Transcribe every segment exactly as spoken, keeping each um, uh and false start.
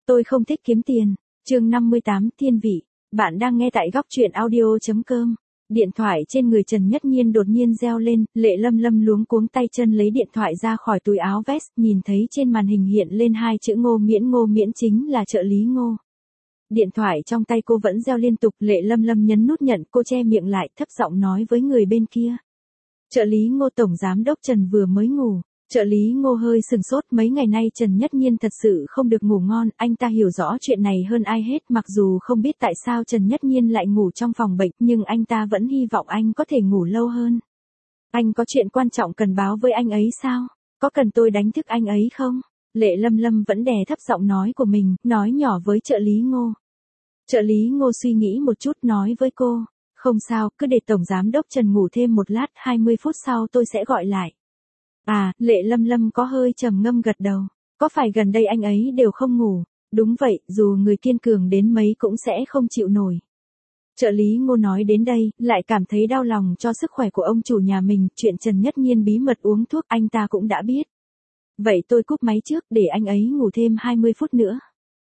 Tôi không thích kiếm tiền. Chương năm mươi tám Thiên vị. Bạn đang nghe tại góc truyện audio chấm com. Điện thoại trên người Trần Nhất Nhiên đột nhiên reo lên, Lệ Lâm Lâm luống cuống tay chân lấy điện thoại ra khỏi túi áo vest, nhìn thấy trên màn hình hiện lên hai chữ Ngô Miễn. Ngô Miễn chính là trợ lý Ngô. Điện thoại trong tay cô vẫn reo liên tục, Lệ Lâm Lâm nhấn nút nhận, cô che miệng lại, thấp giọng nói với người bên kia. Trợ lý Ngô tổng giám đốc Trần vừa mới ngủ. Trợ lý Ngô hơi sừng sốt, mấy ngày nay Trần Nhất Nhiên thật sự không được ngủ ngon, anh ta hiểu rõ chuyện này hơn ai hết, mặc dù không biết tại sao Trần Nhất Nhiên lại ngủ trong phòng bệnh, nhưng anh ta vẫn hy vọng anh có thể ngủ lâu hơn. Anh có chuyện quan trọng cần báo với anh ấy sao? Có cần tôi đánh thức anh ấy không? Lệ Lâm Lâm vẫn đè thấp giọng nói của mình, nói nhỏ với trợ lý Ngô. Trợ lý Ngô suy nghĩ một chút nói với cô, không sao, cứ để tổng giám đốc Trần ngủ thêm một lát, hai mươi phút sau tôi sẽ gọi lại. À, Lệ Lâm Lâm có hơi trầm ngâm gật đầu. Có phải gần đây anh ấy đều không ngủ? Đúng vậy, dù người kiên cường đến mấy cũng sẽ không chịu nổi. Trợ lý Ngô nói đến đây, lại cảm thấy đau lòng cho sức khỏe của ông chủ nhà mình, chuyện Trần Nhất Nhiên bí mật uống thuốc anh ta cũng đã biết. Vậy tôi cúp máy trước để anh ấy ngủ thêm hai mươi phút nữa.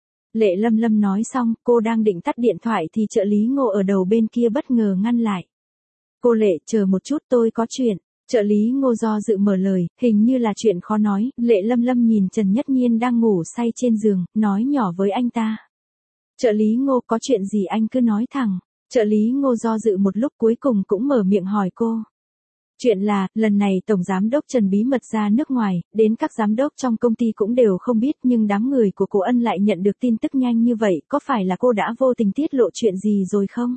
Lệ Lâm Lâm nói xong, cô đang định tắt điện thoại thì trợ lý Ngô ở đầu bên kia bất ngờ ngăn lại. Cô Lệ, chờ một chút, tôi có chuyện. Trợ lý Ngô do dự mở lời, hình như là chuyện khó nói, Lệ Lâm Lâm nhìn Trần Nhất Nhiên đang ngủ say trên giường, nói nhỏ với anh ta. Trợ lý Ngô, có chuyện gì anh cứ nói thẳng. Trợ lý Ngô do dự một lúc cuối cùng cũng mở miệng hỏi cô. Chuyện là, lần này Tổng Giám đốc Trần bí mật ra nước ngoài, đến các giám đốc trong công ty cũng đều không biết, nhưng đám người của cô Ân lại nhận được tin tức nhanh như vậy, có phải là cô đã vô tình tiết lộ chuyện gì rồi không?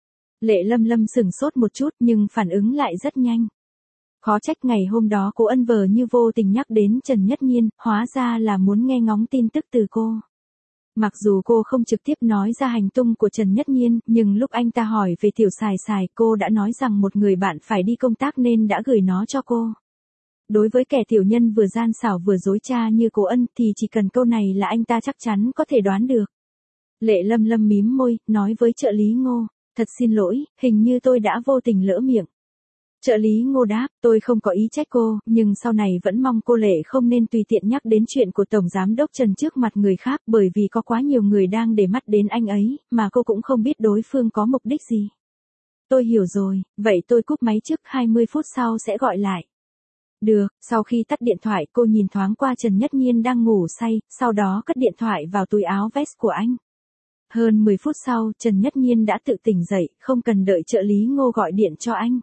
Lệ Lâm Lâm sửng sốt một chút nhưng phản ứng lại rất nhanh. Khó trách ngày hôm đó cô Ân vờ như vô tình nhắc đến Trần Nhất Nhiên, hóa ra là muốn nghe ngóng tin tức từ cô. Mặc dù cô không trực tiếp nói ra hành tung của Trần Nhất Nhiên, nhưng lúc anh ta hỏi về tiểu xài xài, cô đã nói rằng một người bạn phải đi công tác nên đã gửi nó cho cô. Đối với kẻ tiểu nhân vừa gian xảo vừa dối trá như cô Ân thì chỉ cần câu này là anh ta chắc chắn có thể đoán được. Lệ Lâm Lâm mím môi, nói với trợ lý Ngô, thật xin lỗi, hình như tôi đã vô tình lỡ miệng. Trợ lý Ngô đáp, tôi không có ý trách cô, nhưng sau này vẫn mong cô Lệ không nên tùy tiện nhắc đến chuyện của Tổng Giám đốc Trần trước mặt người khác, bởi vì có quá nhiều người đang để mắt đến anh ấy, mà cô cũng không biết đối phương có mục đích gì. Tôi hiểu rồi, vậy tôi cúp máy trước, hai mươi phút sau sẽ gọi lại. Được, sau khi tắt điện thoại cô nhìn thoáng qua Trần Nhất Nhiên đang ngủ say, sau đó cất điện thoại vào túi áo vest của anh. Hơn mười phút sau, Trần Nhất Nhiên đã tự tỉnh dậy, không cần đợi trợ lý Ngô gọi điện cho anh.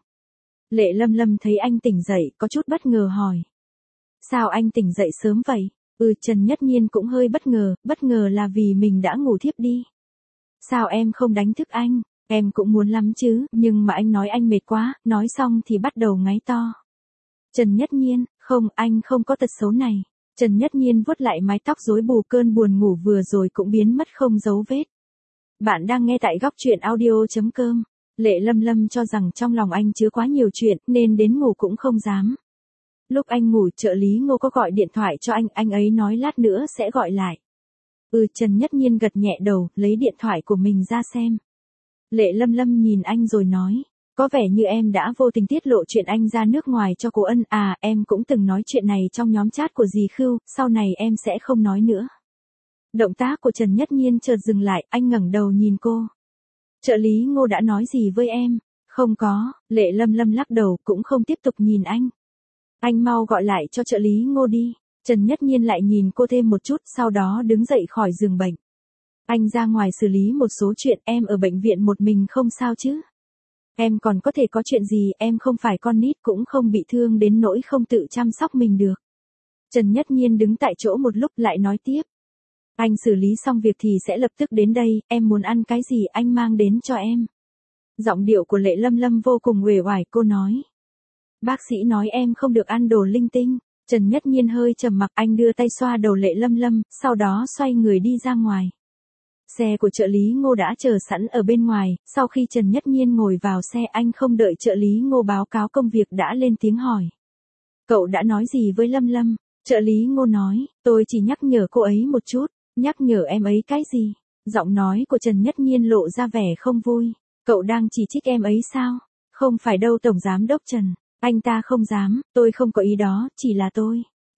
Lệ Lâm Lâm thấy anh tỉnh dậy, có chút bất ngờ hỏi. Sao anh tỉnh dậy sớm vậy? Ừ, Trần Nhất Nhiên cũng hơi bất ngờ, bất ngờ là vì mình đã ngủ thiếp đi. Sao em không đánh thức anh? Em cũng muốn lắm chứ, nhưng mà anh nói anh mệt quá, nói xong thì bắt đầu ngáy to. Trần Nhất Nhiên, không, anh không có tật xấu này. Trần Nhất Nhiên vuốt lại mái tóc rối bù, cơn buồn ngủ vừa rồi cũng biến mất không dấu vết. Bạn đang nghe tại góc truyện audio chấm com. Lệ Lâm Lâm cho rằng trong lòng anh chứa quá nhiều chuyện, nên đến ngủ cũng không dám. Lúc anh ngủ, trợ lý Ngô có gọi điện thoại cho anh, anh ấy nói lát nữa sẽ gọi lại. Ừ, Trần Nhất Nhiên gật nhẹ đầu, lấy điện thoại của mình ra xem. Lệ Lâm Lâm nhìn anh rồi nói, có vẻ như em đã vô tình tiết lộ chuyện anh ra nước ngoài cho cô Ân, à, em cũng từng nói chuyện này trong nhóm chat của dì Khưu, sau này em sẽ không nói nữa. Động tác của Trần Nhất Nhiên chợt dừng lại, anh ngẩng đầu nhìn cô. Trợ lý Ngô đã nói gì với em? Không có, Lệ Lâm Lâm lắc đầu, cũng không tiếp tục nhìn anh. Anh mau gọi lại cho trợ lý Ngô đi. Trần Nhất Nhiên lại nhìn cô thêm một chút, sau đó đứng dậy khỏi giường bệnh. Anh ra ngoài xử lý một số chuyện, em ở bệnh viện một mình không sao chứ? Em còn có thể có chuyện gì, em không phải con nít cũng không bị thương đến nỗi không tự chăm sóc mình được. Trần Nhất Nhiên đứng tại chỗ một lúc lại nói tiếp. Anh xử lý xong việc thì sẽ lập tức đến đây, em muốn ăn cái gì anh mang đến cho em. Giọng điệu của Lệ Lâm Lâm vô cùng uể oải, cô nói. Bác sĩ nói em không được ăn đồ linh tinh. Trần Nhất Nhiên hơi trầm mặc, anh đưa tay xoa đầu Lệ Lâm Lâm, sau đó xoay người đi ra ngoài. Xe của trợ lý Ngô đã chờ sẵn ở bên ngoài, sau khi Trần Nhất Nhiên ngồi vào xe anh không đợi trợ lý Ngô báo cáo công việc đã lên tiếng hỏi. Cậu đã nói gì với Lâm Lâm? Trợ lý Ngô nói, tôi chỉ nhắc nhở cô ấy một chút. Nhắc nhở em ấy cái gì? Giọng nói của Trần Nhất Nhiên lộ ra vẻ không vui. Cậu đang chỉ trích em ấy sao? Không phải đâu Tổng Giám đốc Trần. Anh ta không dám, tôi không có ý đó, chỉ là tôi.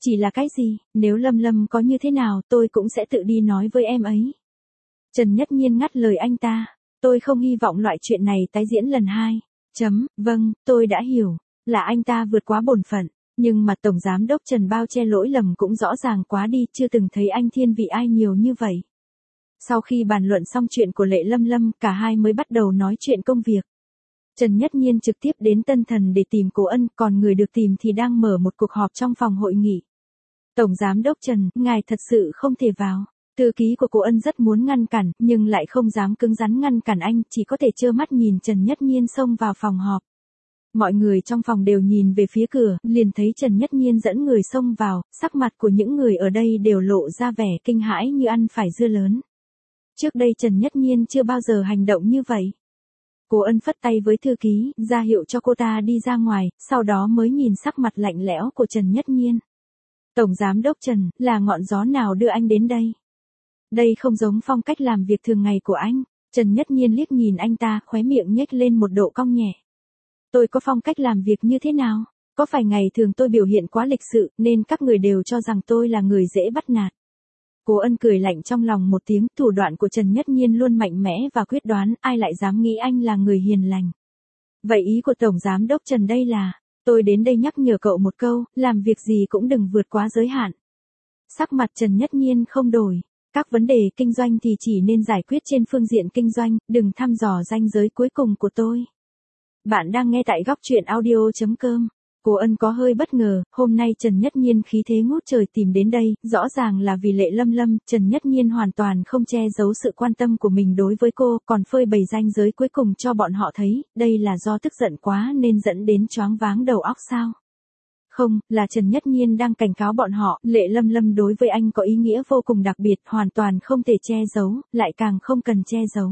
Chỉ là cái gì, nếu Lâm Lâm có như thế nào tôi cũng sẽ tự đi nói với em ấy. Trần Nhất Nhiên ngắt lời anh ta. Tôi không hy vọng loại chuyện này tái diễn lần hai. Chấm, vâng, tôi đã hiểu. Là anh ta vượt quá bổn phận. Nhưng mà Tổng Giám đốc Trần bao che lỗi lầm cũng rõ ràng quá đi, chưa từng thấy anh thiên vị ai nhiều như vậy. Sau khi bàn luận xong chuyện của Lệ Lâm Lâm, cả hai mới bắt đầu nói chuyện công việc. Trần Nhất Nhiên trực tiếp đến Tân Thần để tìm Cố Ân, còn người được tìm thì đang mở một cuộc họp trong phòng hội nghị. Tổng Giám đốc Trần, ngài thật sự không thể vào. Thư ký của Cố Ân rất muốn ngăn cản, nhưng lại không dám cứng rắn ngăn cản anh, chỉ có thể trơ mắt nhìn Trần Nhất Nhiên xông vào phòng họp. Mọi người trong phòng đều nhìn về phía cửa, liền thấy Trần Nhất Nhiên dẫn người xông vào, sắc mặt của những người ở đây đều lộ ra vẻ kinh hãi như ăn phải dưa lớn. Trước đây Trần Nhất Nhiên chưa bao giờ hành động như vậy. Cố Ân phất tay với thư ký, ra hiệu cho cô ta đi ra ngoài, sau đó mới nhìn sắc mặt lạnh lẽo của Trần Nhất Nhiên. Tổng Giám đốc Trần, là ngọn gió nào đưa anh đến đây? Đây không giống phong cách làm việc thường ngày của anh. Trần Nhất Nhiên liếc nhìn anh ta, khóe miệng nhếch lên một độ cong nhẹ. Tôi có phong cách làm việc như thế nào? Có phải ngày thường tôi biểu hiện quá lịch sự, nên các người đều cho rằng tôi là người dễ bắt nạt? Cố Ân cười lạnh trong lòng một tiếng, thủ đoạn của Trần Nhất Nhiên luôn mạnh mẽ và quyết đoán, ai lại dám nghĩ anh là người hiền lành. Vậy ý của Tổng Giám đốc Trần đây là, tôi đến đây nhắc nhở cậu một câu, làm việc gì cũng đừng vượt quá giới hạn. Sắc mặt Trần Nhất Nhiên không đổi, các vấn đề kinh doanh thì chỉ nên giải quyết trên phương diện kinh doanh, đừng thăm dò ranh giới cuối cùng của tôi. Bạn đang nghe tại góc truyện audio chấm com. Cố Ân có hơi bất ngờ, hôm nay Trần Nhất Nhiên khí thế ngút trời tìm đến đây, rõ ràng là vì Lệ Lâm Lâm, Trần Nhất Nhiên hoàn toàn không che giấu sự quan tâm của mình đối với cô, còn phơi bày ranh giới cuối cùng cho bọn họ thấy, đây là do tức giận quá nên dẫn đến choáng váng đầu óc sao? Không, là Trần Nhất Nhiên đang cảnh cáo bọn họ, Lệ Lâm Lâm đối với anh có ý nghĩa vô cùng đặc biệt, hoàn toàn không thể che giấu, lại càng không cần che giấu.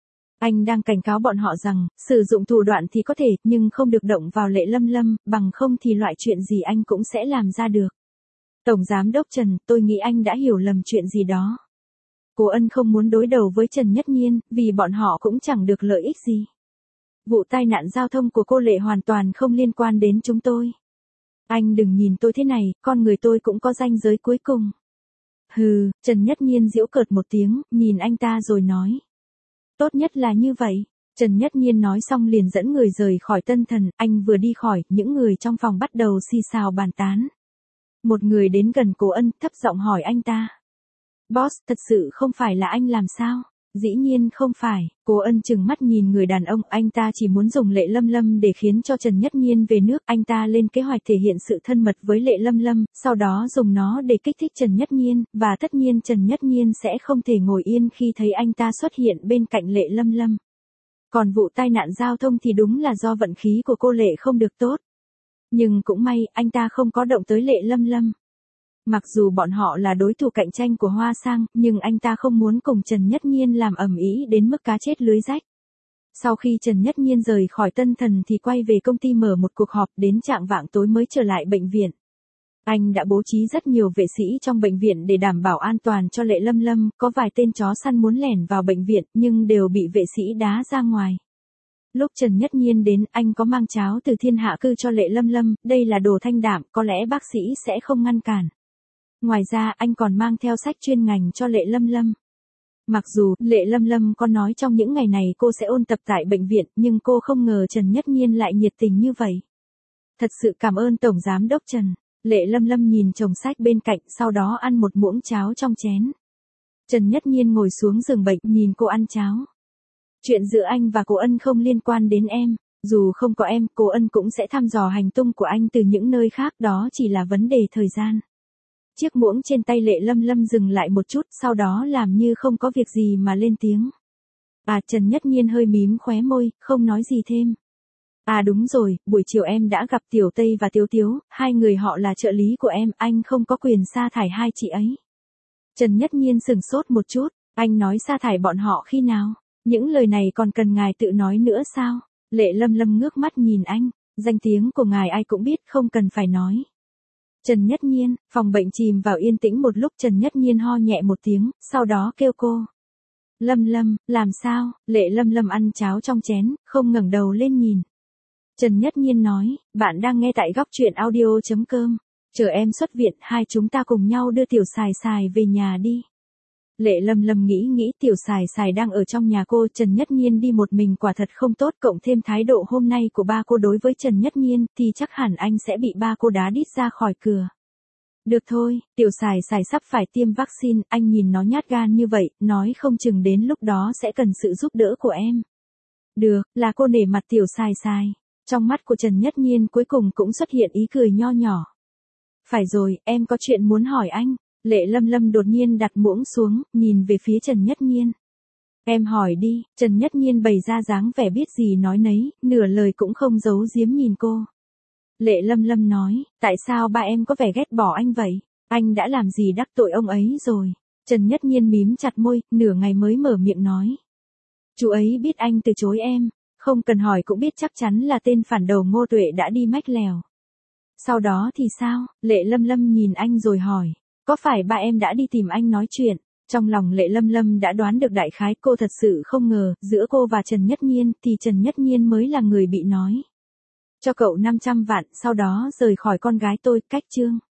Anh đang cảnh cáo bọn họ rằng, sử dụng thủ đoạn thì có thể, nhưng không được động vào Lệ Lâm Lâm, bằng không thì loại chuyện gì anh cũng sẽ làm ra được. Tổng Giám đốc Trần, tôi nghĩ anh đã hiểu lầm chuyện gì đó. Cố Ân không muốn đối đầu với Trần Nhất Nhiên, vì bọn họ cũng chẳng được lợi ích gì. Vụ tai nạn giao thông của cô Lệ hoàn toàn không liên quan đến chúng tôi. Anh đừng nhìn tôi thế này, con người tôi cũng có ranh giới cuối cùng. Hừ, Trần Nhất Nhiên giễu cợt một tiếng, nhìn anh ta rồi nói. Tốt nhất là như vậy. Trần Nhất Nhiên nói xong liền dẫn người rời khỏi Tân Thần, anh vừa đi khỏi, những người trong phòng bắt đầu xì xào bàn tán. Một người đến gần Cố Ân, thấp giọng hỏi anh ta. Boss, thật sự không phải là anh làm sao? Dĩ nhiên không phải, Cố Ân trừng mắt nhìn người đàn ông, anh ta chỉ muốn dùng Lệ Lâm Lâm để khiến cho Trần Nhất Nhiên về nước, anh ta lên kế hoạch thể hiện sự thân mật với Lệ Lâm Lâm, sau đó dùng nó để kích thích Trần Nhất Nhiên, và tất nhiên Trần Nhất Nhiên sẽ không thể ngồi yên khi thấy anh ta xuất hiện bên cạnh Lệ Lâm Lâm. Còn vụ tai nạn giao thông thì đúng là do vận khí của cô Lệ không được tốt. Nhưng cũng may, anh ta không có động tới Lệ Lâm Lâm. Mặc dù bọn họ là đối thủ cạnh tranh của Hoa Sang, nhưng anh ta không muốn cùng Trần Nhất Nhiên làm ầm ĩ đến mức cá chết lưới rách. Sau khi Trần Nhất Nhiên rời khỏi Tân Thần thì quay về công ty mở một cuộc họp, đến chạng vạng tối mới trở lại bệnh viện. Anh đã bố trí rất nhiều vệ sĩ trong bệnh viện để đảm bảo an toàn cho Lệ Lâm Lâm, có vài tên chó săn muốn lẻn vào bệnh viện nhưng đều bị vệ sĩ đá ra ngoài. Lúc Trần Nhất Nhiên đến, anh có mang cháo từ Thiên Hạ Cư cho Lệ Lâm Lâm, đây là đồ thanh đạm, có lẽ bác sĩ sẽ không ngăn cản. Ngoài ra anh còn mang theo sách chuyên ngành cho Lệ Lâm Lâm. Mặc dù Lệ Lâm Lâm có nói trong những ngày này cô sẽ ôn tập tại bệnh viện, nhưng cô không ngờ Trần Nhất Nhiên lại nhiệt tình như vậy. Thật sự cảm ơn Tổng Giám đốc Trần. Lệ Lâm Lâm nhìn chồng sách bên cạnh, sau đó ăn một muỗng cháo trong chén. Trần Nhất Nhiên ngồi xuống giường bệnh, nhìn cô ăn cháo. Chuyện giữa anh và Cố Ân không liên quan đến em. Dù không có em, Cố Ân cũng sẽ thăm dò hành tung của anh từ những nơi khác, đó chỉ là vấn đề thời gian. Chiếc muỗng trên tay Lệ Lâm Lâm dừng lại một chút, sau đó làm như không có việc gì mà lên tiếng. À, Trần Nhất Nhiên hơi mím khóe môi, không nói gì thêm. À đúng rồi, buổi chiều em đã gặp Tiểu Tây và Tiếu Tiếu, hai người họ là trợ lý của em, anh không có quyền sa thải hai chị ấy. Trần Nhất Nhiên sửng sốt một chút, anh nói sa thải bọn họ khi nào? Những lời này còn cần ngài tự nói nữa sao? Lệ Lâm Lâm ngước mắt nhìn anh, danh tiếng của ngài ai cũng biết, không cần phải nói. Trần Nhất Nhiên, phòng bệnh chìm vào yên tĩnh một lúc, Trần Nhất Nhiên ho nhẹ một tiếng, sau đó kêu cô. Lâm Lâm, làm sao? Lệ Lâm Lâm ăn cháo trong chén, không ngẩng đầu lên nhìn. Trần Nhất Nhiên nói, bạn đang nghe tại góc truyện audio chấm com. Chờ em xuất viện, hai chúng ta cùng nhau đưa tiểu xài xài về nhà đi. Lệ Lâm Lâm nghĩ nghĩ tiểu xài xài đang ở trong nhà cô, Trần Nhất Nhiên đi một mình quả thật không tốt, cộng thêm thái độ hôm nay của ba cô đối với Trần Nhất Nhiên thì chắc hẳn anh sẽ bị ba cô đá đít ra khỏi cửa. Được thôi, tiểu xài xài sắp phải tiêm vaccine, anh nhìn nó nhát gan như vậy, nói không chừng đến lúc đó sẽ cần sự giúp đỡ của em. Được, là cô nể mặt tiểu xài xài. Trong mắt của Trần Nhất Nhiên cuối cùng cũng xuất hiện ý cười nho nhỏ. Phải rồi, em có chuyện muốn hỏi anh. Lệ Lâm Lâm đột nhiên đặt muỗng xuống, nhìn về phía Trần Nhất Nhiên. Em hỏi đi, Trần Nhất Nhiên bày ra dáng vẻ biết gì nói nấy, nửa lời cũng không giấu giếm nhìn cô. Lệ Lâm Lâm nói, tại sao ba em có vẻ ghét bỏ anh vậy? Anh đã làm gì đắc tội ông ấy rồi? Trần Nhất Nhiên mím chặt môi, nửa ngày mới mở miệng nói. Chú ấy biết anh từ chối em, không cần hỏi cũng biết chắc chắn là tên phản đầu Ngô Tuệ đã đi mách lèo. Sau đó thì sao? Lệ Lâm Lâm nhìn anh rồi hỏi, có phải ba em đã đi tìm anh nói chuyện? Trong lòng Lệ Lâm Lâm đã đoán được đại khái, cô thật sự không ngờ, giữa cô và Trần Nhất Nhiên thì Trần Nhất Nhiên mới là người bị nói. Cho cậu năm trăm vạn, sau đó rời khỏi con gái tôi, cách chương.